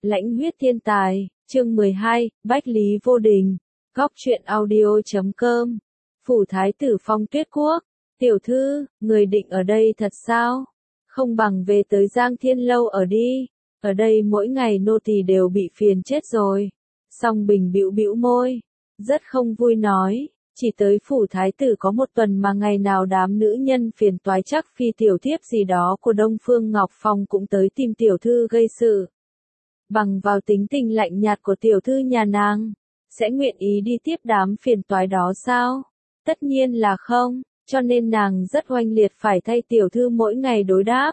Lãnh huyết thiên tài, chương 12, Bách Lý Vô Đình, Góc truyện audio.com, Phủ Thái tử Phong Tuyết Quốc, tiểu thư, người định ở đây thật sao? Không bằng về tới Giang Thiên Lâu ở đi, ở đây mỗi ngày nô tỳ đều bị phiền chết rồi. Song Bình bĩu bĩu môi, rất không vui nói, chỉ tới Phủ Thái tử có một tuần mà ngày nào đám nữ nhân phiền toái chắc phi tiểu thiếp gì đó của Đông Phương Ngọc Phong cũng tới tìm tiểu thư gây sự. Bằng vào tính tình lạnh nhạt của tiểu thư nhà nàng, sẽ nguyện ý đi tiếp đám phiền toái đó sao? Tất nhiên là không, cho nên nàng rất oanh liệt phải thay tiểu thư mỗi ngày đối đáp.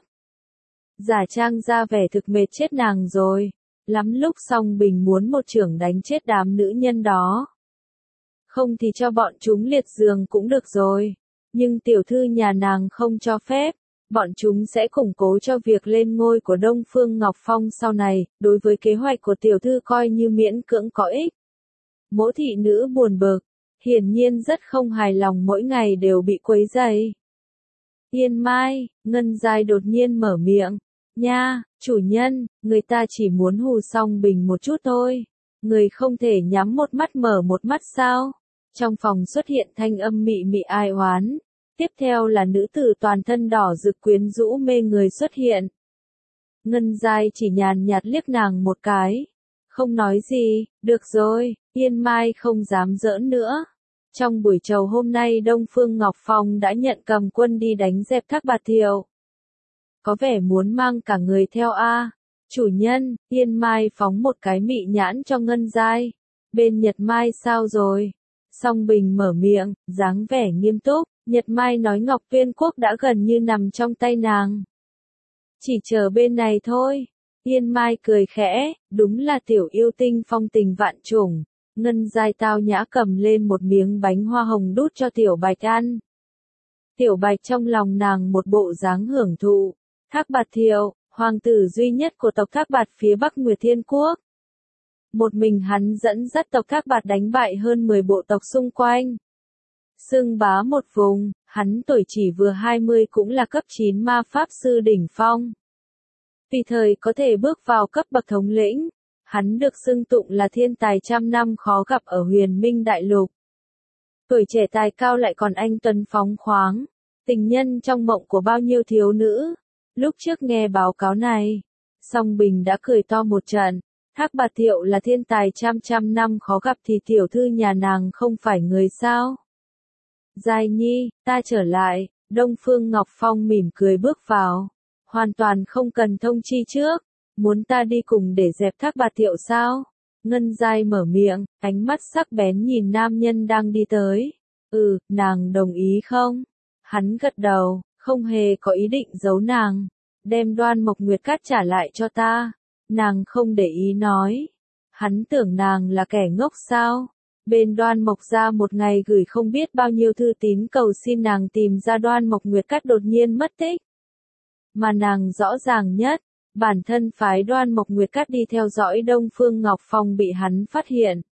Giả trang ra vẻ thực mệt chết nàng rồi, lắm lúc Song Bình muốn một chưởng đánh chết đám nữ nhân đó. Không thì cho bọn chúng liệt giường cũng được rồi, nhưng tiểu thư nhà nàng không cho phép. Bọn chúng sẽ củng cố cho việc lên ngôi của Đông Phương Ngọc Phong sau này, đối với kế hoạch của tiểu thư coi như miễn cưỡng có ích. Mỗ thị nữ buồn bực, hiển nhiên rất không hài lòng mỗi ngày đều bị quấy rầy. Yên Mai, Ngân Giai đột nhiên mở miệng, nha, chủ nhân, người ta chỉ muốn hù Song Bình một chút thôi, người không thể nhắm một mắt mở một mắt sao? Trong phòng xuất hiện thanh âm mị mị ai oán. Tiếp theo là nữ tử toàn thân đỏ rực quyến rũ mê người xuất hiện. Ngân Giai chỉ nhàn nhạt liếc nàng một cái. Không nói gì, được rồi, Yên Mai không dám giỡn nữa. Trong buổi trầu hôm nay Đông Phương Ngọc Phong đã nhận cầm quân đi đánh dẹp Thác Bạt Thiệu. Có vẻ muốn mang cả người theo a. Chủ nhân, Yên Mai phóng một cái mị nhãn cho Ngân Giai. Bên Nhật Mai sao rồi? Song Bình mở miệng, dáng vẻ nghiêm túc. Nhật Mai nói Ngọc Tuyên Quốc đã gần như nằm trong tay nàng. Chỉ chờ bên này thôi. Yên Mai cười khẽ, đúng là tiểu yêu tinh phong tình vạn trùng. Ngân Giai tao nhã cầm lên một miếng bánh hoa hồng đút cho Tiểu Bạch ăn. Tiểu Bạch trong lòng nàng một bộ dáng hưởng thụ. Thác Bạt Thiệu, hoàng tử duy nhất của tộc Thác Bạt phía Bắc Nguyệt Thiên Quốc. Một mình hắn dẫn dắt tộc Thác Bạt đánh bại hơn 10 bộ tộc xung quanh. Xưng bá một vùng, hắn tuổi chỉ vừa 20 cũng là cấp 9 ma pháp sư đỉnh phong. Vì thời có thể bước vào cấp bậc thống lĩnh, hắn được xưng tụng là thiên tài trăm năm khó gặp ở Huyền Minh Đại Lục. Tuổi trẻ tài cao lại còn anh tuấn phóng khoáng, tình nhân trong mộng của bao nhiêu thiếu nữ. Lúc trước nghe báo cáo này, Song Bình đã cười to một trận. Thác Bạt Thiệu là thiên tài trăm năm khó gặp thì tiểu thư nhà nàng không phải người sao? Giai Nhi, ta trở lại, Đông Phương Ngọc Phong mỉm cười bước vào. Hoàn toàn không cần thông chi trước, muốn ta đi cùng để dẹp Thác Bạt Thiệu sao? Ngân Giai mở miệng, ánh mắt sắc bén nhìn nam nhân đang đi tới. Nàng đồng ý không? Hắn gật đầu, không hề có ý định giấu nàng. Đem Đoan Mộc Nguyệt Cát trả lại cho ta. Nàng không để ý nói. Hắn tưởng nàng là kẻ ngốc sao? Bên Đoan Mộc ra một ngày gửi không biết bao nhiêu thư tín cầu xin nàng tìm ra Đoan Mộc Nguyệt Cát đột nhiên mất tích. Mà nàng rõ ràng nhất, bản thân phái Đoan Mộc Nguyệt Cát đi theo dõi Đông Phương Ngọc Phong bị hắn phát hiện.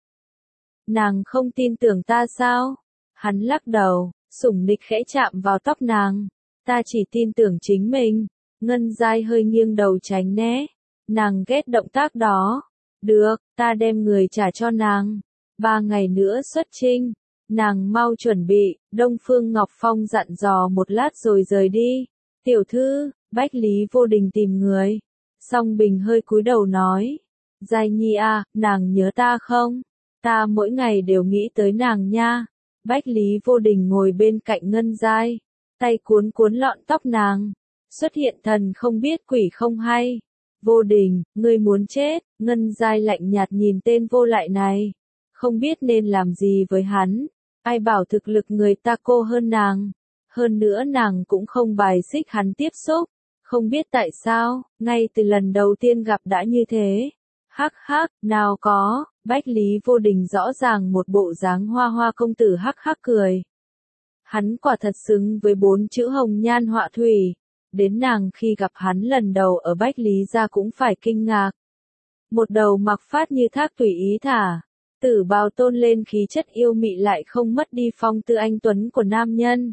Nàng không tin tưởng ta sao? Hắn lắc đầu, sủng nịch khẽ chạm vào tóc nàng. Ta chỉ tin tưởng chính mình. Ngân Giai hơi nghiêng đầu tránh né. Nàng ghét động tác đó. Được, ta đem người trả cho nàng. 3 ngày nữa xuất chinh. Nàng mau chuẩn bị, Đông Phương Ngọc Phong dặn dò một lát rồi rời đi. Tiểu thư, Bách Lý Vô Đình tìm người. Song Bình hơi cúi đầu nói. Giai Nhi à, nàng nhớ ta không? Ta mỗi ngày đều nghĩ tới nàng nha. Bách Lý Vô Đình ngồi bên cạnh Ngân Giai. Tay cuốn cuốn lọn tóc nàng. Xuất hiện thần không biết quỷ không hay. Vô Đình, ngươi muốn chết. Ngân Giai lạnh nhạt nhìn tên vô lại này. Không biết nên làm gì với hắn. Ai bảo thực lực người ta cô hơn nàng. Hơn nữa nàng cũng không bài xích hắn tiếp xúc. Không biết tại sao, ngay từ lần đầu tiên gặp đã như thế. Hắc hắc, nào có, Bách Lý Vô Đình rõ ràng một bộ dáng hoa hoa công tử hắc hắc cười. Hắn quả thật xứng với 4 chữ hồng nhan họa thủy. Đến nàng khi gặp hắn lần đầu ở Bách Lý gia cũng phải kinh ngạc. Một đầu mặc phát như thác tùy ý thả. Tử bào tôn lên khí chất yêu mị lại không mất đi phong tư anh tuấn của nam nhân.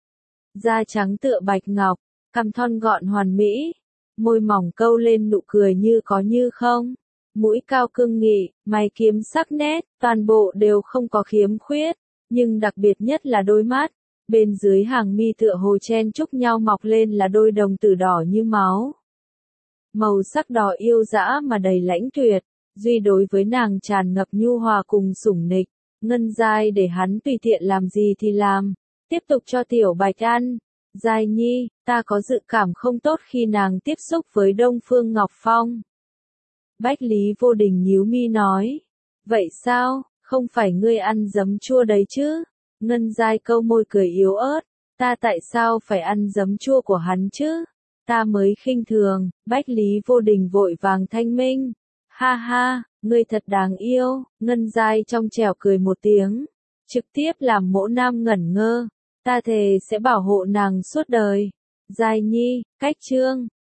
Da trắng tựa bạch ngọc, cằm thon gọn hoàn mỹ, môi mỏng câu lên nụ cười như có như không. mũi cao cương nghị, mày kiếm sắc nét, toàn bộ đều không có khiếm khuyết, nhưng đặc biệt nhất là đôi mắt. Bên dưới hàng mi tựa hồ chen chúc nhau mọc lên là đôi đồng tử đỏ như máu. Màu sắc đỏ yêu dã mà đầy lãnh tuyệt, duy đối với nàng tràn ngập nhu hòa cùng sủng nịch. Ngân Giai để hắn tùy tiện làm gì thì làm, tiếp tục cho Tiểu Bạch ăn. Giai Nhi, ta có dự cảm không tốt khi nàng tiếp xúc với Đông Phương Ngọc Phong. Bách Lý Vô Đình nhíu mi nói. Vậy sao, không phải ngươi ăn giấm chua đấy chứ? Ngân Giai câu môi cười yếu ớt. Ta tại sao phải ăn giấm chua của hắn chứ? Ta mới khinh thường. Bách Lý Vô Đình vội vàng thanh minh. Ha ha, ngươi thật đáng yêu. Ngân Giai trong trẻo cười một tiếng, trực tiếp làm Mỗ Nam ngẩn ngơ. Ta thề sẽ bảo hộ nàng suốt đời. Giai Nhi, cách chương.